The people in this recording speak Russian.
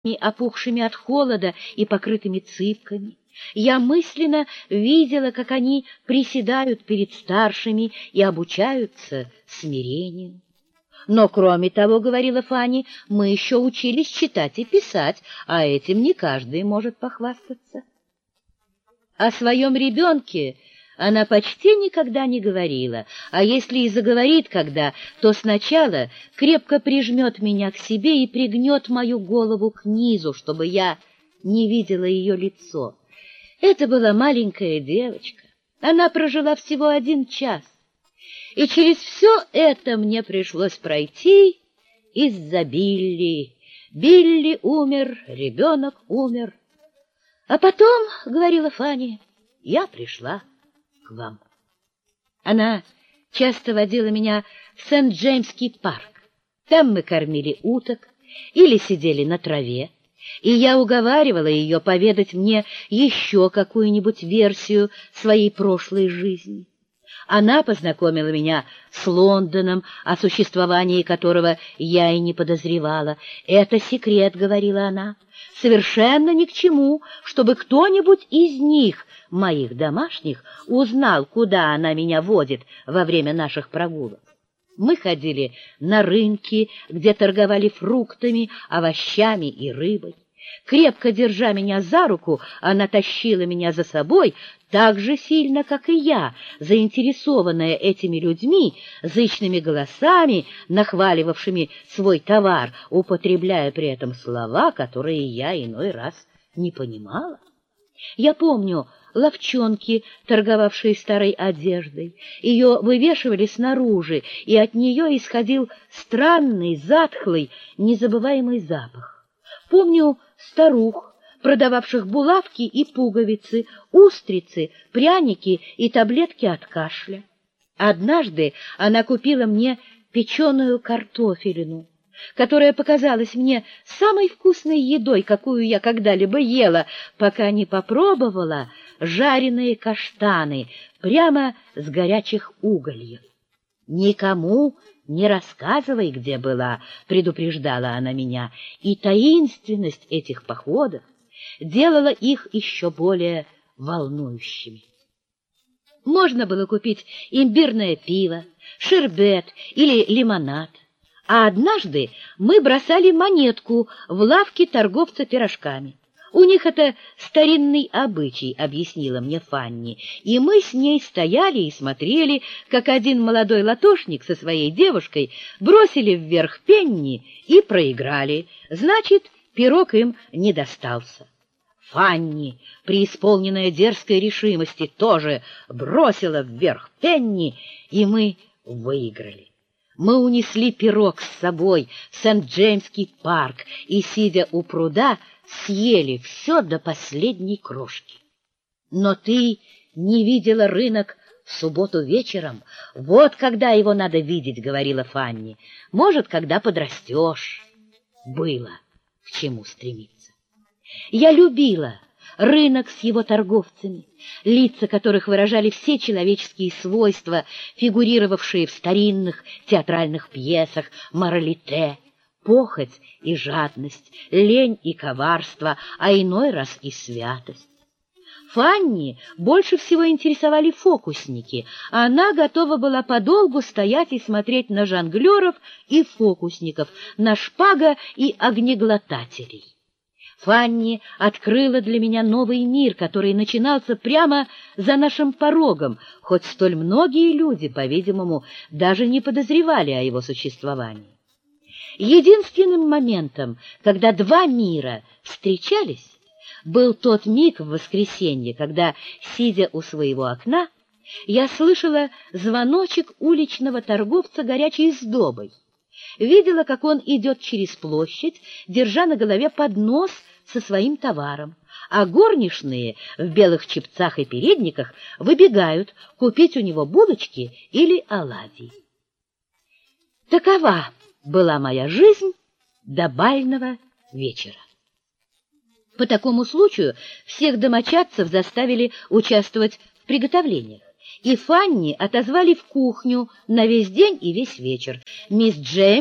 опухшими от холода и покрытыми цыпками. Я мысленно видела, как они приседают перед старшими и обучаются смирению. Но, кроме того, говорила Фанни, мы еще учились читать и писать, а этим не каждый может похвастаться. О своем ребенке она почти никогда не говорила, а если и заговорит когда, то сначала крепко прижмет меня к себе и пригнет мою голову к низу, чтобы я не видела ее лицо. Это была маленькая девочка. Она прожила всего 1 час. И через все это мне пришлось пройти из-за Билли. Билли умер, ребенок умер. А потом, — говорила Фанни, — я пришла к вам. Она часто водила меня в Сент-Джеймский парк. Там мы кормили уток или сидели на траве, и я уговаривала ее поведать мне еще какую-нибудь версию своей прошлой жизни. Она познакомила меня с Лондоном, о существовании которого я и не подозревала. «Это секрет», — говорила она, — «совершенно ни к чему, чтобы кто-нибудь из них, моих домашних, узнал, куда она меня водит во время наших прогулок». Мы ходили на рынки, где торговали фруктами, овощами и рыбой. Крепко держа меня за руку, она тащила меня за собой так же сильно, как и я, заинтересованная этими людьми, зычными голосами, нахваливавшими свой товар, употребляя при этом слова, которые я иной раз не понимала. Я помню лавчонки, торговавшие старой одеждой. Ее вывешивали снаружи, и от нее исходил странный, затхлый, незабываемый запах. Помню старух, продававших булавки и пуговицы, устрицы, пряники и таблетки от кашля. Однажды она купила мне печеную картофелину, которая показалась мне самой вкусной едой, какую я когда-либо ела, пока не попробовала жареные каштаны прямо с горячих угольев. «Никому не рассказывай, где была», — предупреждала она меня, и таинственность этих походов делала их еще более волнующими. Можно было купить имбирное пиво, шербет или лимонад, а однажды мы бросали монетку в лавке торговца пирожками. У них это старинный обычай, — объяснила мне Фанни, и мы с ней стояли и смотрели, как один молодой латошник со своей девушкой бросили вверх пенни и проиграли, значит, пирог им не достался. Фанни, преисполненная дерзкой решимости, тоже бросила вверх пенни, и мы выиграли. Мы унесли пирог с собой в Сент-Джеймский парк и, сидя у пруда, съели все до последней крошки. Но ты не видела рынок в субботу вечером. Вот когда его надо видеть, — говорила Фанни. Может, когда подрастешь. Было к чему стремиться. Я любила рынок с его торговцами, лица которых выражали все человеческие свойства, фигурировавшие в старинных театральных пьесах моралите, похоть и жадность, лень и коварство, а иной раз и святость. Фанни больше всего интересовали фокусники. Она готова была подолгу стоять и смотреть на жонглеров и фокусников, на шпага и огнеглотателей. Фанни открыла для меня новый мир, который начинался прямо за нашим порогом, хоть столь многие люди, по-видимому, даже не подозревали о его существовании. Единственным моментом, когда 2 мира встречались, был тот миг в воскресенье, когда, сидя у своего окна, я слышала звоночек уличного торговца горячей сдобой, видела, как он идет через площадь, держа на голове поднос со своим товаром, а горничные в белых чепцах и передниках выбегают купить у него булочки или оладьи. Такова была моя жизнь до бального вечера. По такому случаю всех домочадцев заставили участвовать в приготовлениях, и Фанни отозвали в кухню на весь день и весь вечер. Мисс Джеймс